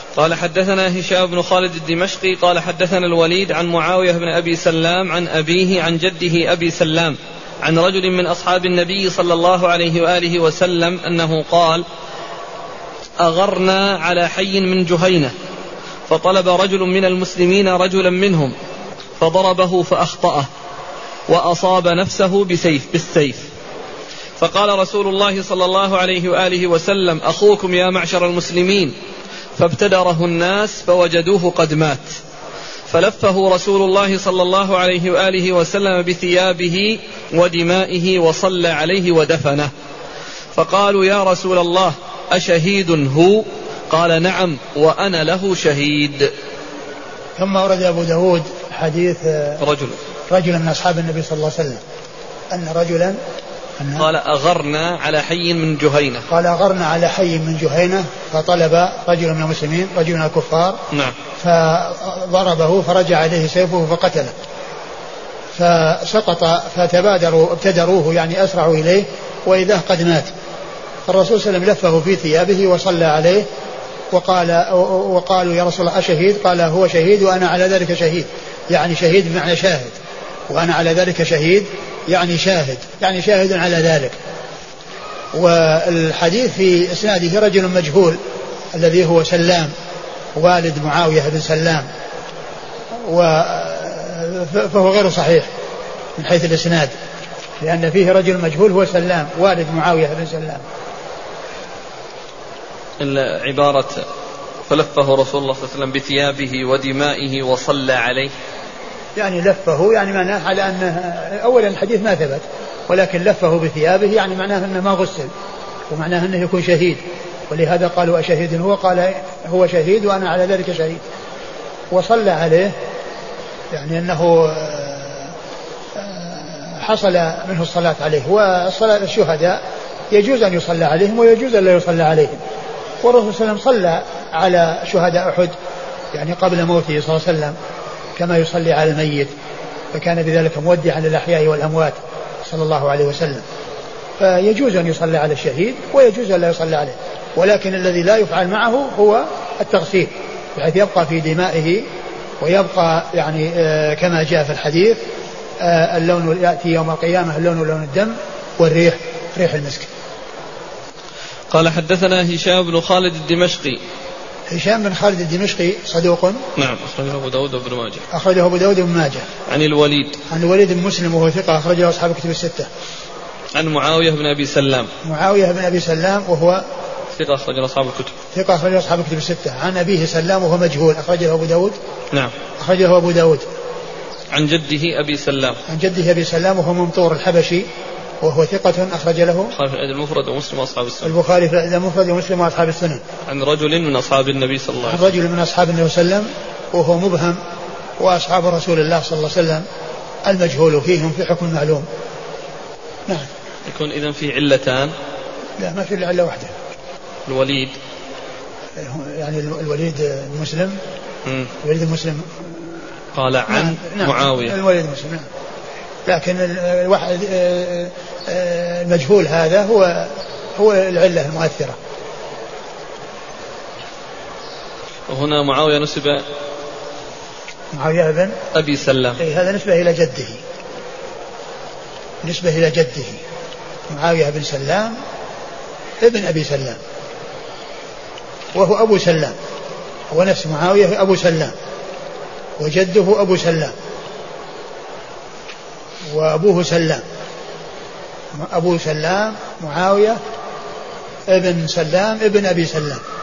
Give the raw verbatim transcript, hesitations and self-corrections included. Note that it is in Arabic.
قال حدثنا هشام بن خالد الدمشقي قال حدثنا الوليد عن معاوية بن أبي سلام عن أبيه عن جده أبي سلام عن رجل من أصحاب النبي صلى الله عليه وآله وسلم أنه قال: أغرنا على حي من جهينة فطلب رجل من المسلمين رجلا منهم فضربه فأخطأه وأصاب نفسه بسيف بالسيف، فقال رسول الله صلى الله عليه وآله وسلم: أخوكم يا معشر المسلمين، فابتدره الناس فوجدوه قد مات، فلفه رسول الله صلى الله عليه وآله وسلم بثيابه ودمائه وصلى عليه ودفنه، فقالوا: يا رسول الله أشهيد هو؟ قال: نعم وأنا له شهيد. ثم ورد أبو داود حديث رجل رجل من أصحاب النبي صلى الله عليه وسلم أن رجلا أن قال: أغرنا على حي من جهينة قال أغرنا على حي من جهينة فطلب رجل من المسلمين رجل من الكفار نعم فضربه فرجع عليه سيفه فقتله، فسقط فتبادروا ابتدروه يعني أسرعوا إليه وإذا قد مات، فالرسول صلى الله عليه وسلم لفه في ثيابه وصلى عليه وقال وقالوا: يا رسول الله أشهيد؟ قال: هو شهيد وأنا على ذلك شهيد، يعني شهيد بمعنى شاهد، وأنا على ذلك شهيد يعني شاهد يعني شاهد على ذلك. والحديث في إسناده رجل مجهول الذي هو سلام والد معاوية بن سلام، فهو غير صحيح من حيث الإسناد، لأن فيه رجل مجهول هو سلام والد معاوية بن سلام. العبارة فلفه رسول الله صلى الله عليه وسلم بثيابه ودمائه وصلى عليه، يعني لفه يعني معناه على أنه أولا الحديث ما ثبت، ولكن لفه بثيابه يعني معناه أنه ما غسل، ومعناه أنه يكون شهيد، ولهذا قالوا: أشهيد هو؟ قال: هو شهيد وأنا على ذلك شهيد. وصلى عليه يعني أنه حصل منه الصلاة عليه، والصلاة الشهداء يجوز أن يصلى عليهم ويجوز أن لا يصلى عليهم، والرسول صلى الله عليه وسلم صلى على شهداء أحد يعني قبل موته صلى الله عليه وسلم كما يصلي على الميت، فكان بذلك مودعا للأحياء والأموات صلى الله عليه وسلم، فيجوز أن يصلى على الشهيد ويجوز أن لا يصلى عليه، ولكن الذي لا يفعل معه هو التغسيل، بحيث يبقى في دمائه ويبقى يعني آه كما جاء في الحديث آه اللون يأتي يوم القيامة اللون لون الدم والريح ريح المسك. قال حدثنا هشام بن خالد الدمشقي. هشام بن خالد الدمشقي صدوق نعم أخرجه أبو داود وابن ماجه. أخرجه أبو داود وابن ماجه. عن الوليد عن الوليد بن مسلم وهو ثقة أخرجه أصحاب الكتب الستة. عن معاوية بن أبي سلام. معاوية بن أبي سلام وهو ثقة أخرجه أصحاب الكتب. ثقة أخرجه أصحاب الكتب الستة. عن أبيه سلام وهو مجهول أخرجه أبو داود. نعم أخرجه أبو داود. عن جده أبي سلام. عن جده أبي سلام وهو ممطور الحبشي وهو ثقة أخرج له البخاري في الأدب المفرد ومسلم وأصحاب السنن. البخاري في الأدب المفرد ومسلم وأصحاب السنن. عن رجل من أصحاب النبي صلى الله عليه وسلم. عن رجل من أصحاب النبي صلى الله عليه وسلم وهو مبهم، وأصحاب رسول الله صلى الله عليه وسلم المجهول فيهم في حكم معلوم. نعم. يكون إذن في علتان. لا ما في إلا علة واحدة. الوليد يعني الوليد المسلم. م. الوليد المسلم قال عن نعم. معاوية. الوليد المسلم نعم. لكن الواحد المجهول هذا هو هو العلة المؤثرة. وهنا معاوية نسب معاوية بن أبي سلام. إيه هذا نسبة إلى جده، نسبة إلى جده معاوية بن سلام ابن أبي سلام، وهو أبو سلام، هو نفس معاوية أبو سلام وجده أبو سلام وأبوه سلام. أبو سلام معاوية ابن سلام ابن أبي سلام.